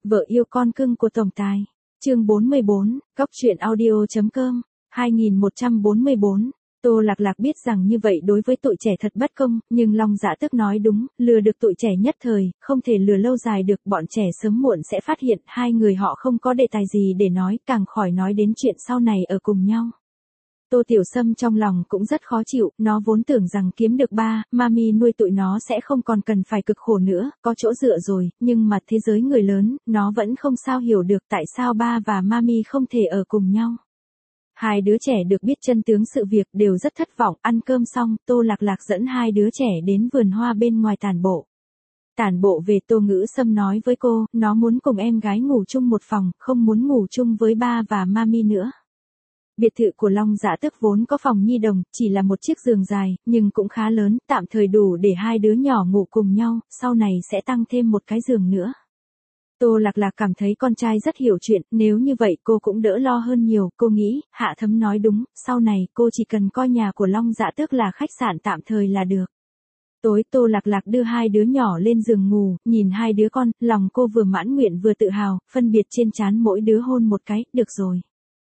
Vợ yêu con cưng của tổng tài. Chương 44, Góc truyện audio.com, 2144. Tô Lạc Lạc biết rằng như vậy đối với tụi trẻ thật bất công, nhưng Long Dạ Tước nói đúng, lừa được tụi trẻ nhất thời, không thể lừa lâu dài được, bọn trẻ sớm muộn sẽ phát hiện hai người họ không có đề tài gì để nói, càng khỏi nói đến chuyện sau này ở cùng nhau. Tô Tiểu Sâm trong lòng cũng rất khó chịu, nó vốn tưởng rằng kiếm được ba, mami nuôi tụi nó sẽ không còn cần phải cực khổ nữa, có chỗ dựa rồi, nhưng mà thế giới người lớn, nó vẫn không sao hiểu được tại sao ba và mami không thể ở cùng nhau. Hai đứa trẻ được biết chân tướng sự việc đều rất thất vọng, ăn cơm xong, Tô Lạc Lạc dẫn hai đứa trẻ đến vườn hoa bên ngoài tản bộ. Tản bộ về, Tô Ngữ Sâm nói với cô, nó muốn cùng em gái ngủ chung một phòng, không muốn ngủ chung với ba và mami nữa. Biệt thự của Long Dạ Tước vốn có phòng nhi đồng, chỉ là một chiếc giường dài, nhưng cũng khá lớn, tạm thời đủ để hai đứa nhỏ ngủ cùng nhau, sau này sẽ tăng thêm một cái giường nữa. Tô Lạc Lạc cảm thấy con trai rất hiểu chuyện, nếu như vậy cô cũng đỡ lo hơn nhiều, cô nghĩ, Hạ Thấm nói đúng, sau này cô chỉ cần coi nhà của Long Dạ Tước là khách sạn tạm thời là được. Tối Tô Lạc Lạc đưa hai đứa nhỏ lên giường ngủ, nhìn hai đứa con, lòng cô vừa mãn nguyện vừa tự hào, phân biệt trên trán mỗi đứa hôn một cái, được rồi.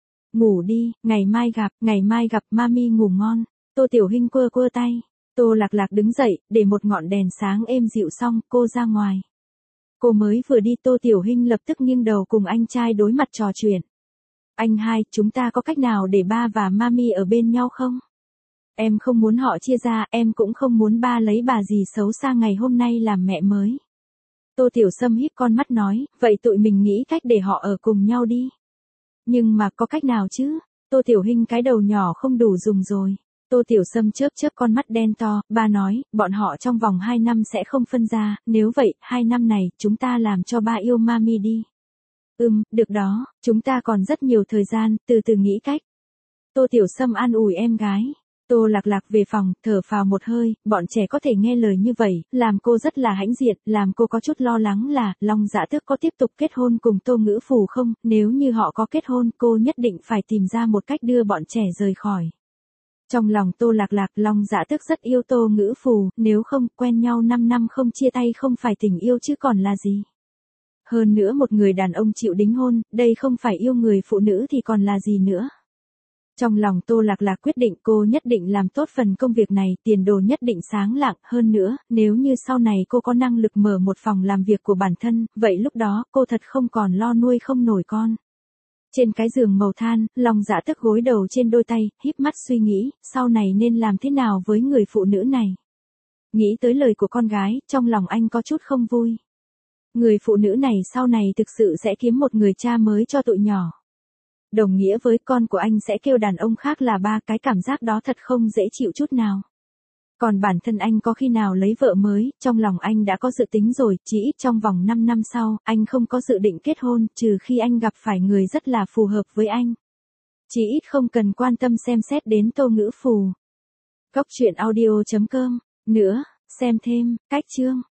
Ngủ đi, ngày mai gặp, mami ngủ ngon. Tô Tiểu Hinh quơ quơ tay. Tô Lạc Lạc đứng dậy, để một ngọn đèn sáng êm dịu xong, cô ra ngoài. Cô mới vừa đi, Tô Tiểu Hinh lập tức nghiêng đầu cùng anh trai đối mặt trò chuyện. Anh hai, chúng ta có cách nào để ba và mami ở bên nhau không? Em không muốn họ chia ra, em cũng không muốn ba lấy bà dì xấu xa ngày hôm nay làm mẹ mới. Tô Tiểu Sâm híp con mắt nói, vậy tụi mình nghĩ cách để họ ở cùng nhau đi. Nhưng mà có cách nào chứ? Tô Tiểu Hinh cái đầu nhỏ không đủ dùng rồi. Tô Tiểu Sâm chớp chớp con mắt đen to, ba nói, bọn họ trong vòng 2 năm sẽ không phân ra, nếu vậy, 2 năm này, chúng ta làm cho ba yêu mami đi. Được đó, chúng ta còn rất nhiều thời gian, từ từ nghĩ cách. Tô Tiểu Sâm an ủi em gái. Tô Lạc Lạc về phòng, thở phào một hơi, bọn trẻ có thể nghe lời như vậy, làm cô rất là hãnh diện, làm cô có chút lo lắng là, Long Dạ Tước có tiếp tục kết hôn cùng Tô Ngữ Phù không, nếu như họ có kết hôn, cô nhất định phải tìm ra một cách đưa bọn trẻ rời khỏi. Trong lòng Tô Lạc Lạc, Long Dạ Tước rất yêu Tô Ngữ Phù, nếu không, quen nhau 5 năm không chia tay không phải tình yêu chứ còn là gì. Hơn nữa một người đàn ông chịu đính hôn, đây không phải yêu người phụ nữ thì còn là gì nữa. Trong lòng Tô Lạc Lạc quyết định cô nhất định làm tốt phần công việc này, tiền đồ nhất định sáng lạng, hơn nữa, nếu như sau này cô có năng lực mở một phòng làm việc của bản thân, vậy lúc đó, cô thật không còn lo nuôi không nổi con. Trên cái giường màu than, Long Dạ Tước gối đầu trên đôi tay, híp mắt suy nghĩ, sau này nên làm thế nào với người phụ nữ này. Nghĩ tới lời của con gái, trong lòng anh có chút không vui. Người phụ nữ này sau này thực sự sẽ kiếm một người cha mới cho tụi nhỏ. Đồng nghĩa với con của anh sẽ kêu đàn ông khác là ba, cái cảm giác đó thật không dễ chịu chút nào. Còn bản thân anh có khi nào lấy vợ mới, trong lòng anh đã có dự tính rồi, chỉ ít trong vòng 5 năm sau, anh không có dự định kết hôn, trừ khi anh gặp phải người rất là phù hợp với anh. Chỉ ít không cần quan tâm xem xét đến Tô Ngữ Phù. Góc truyện audio.com, nữa, xem thêm, cách chương.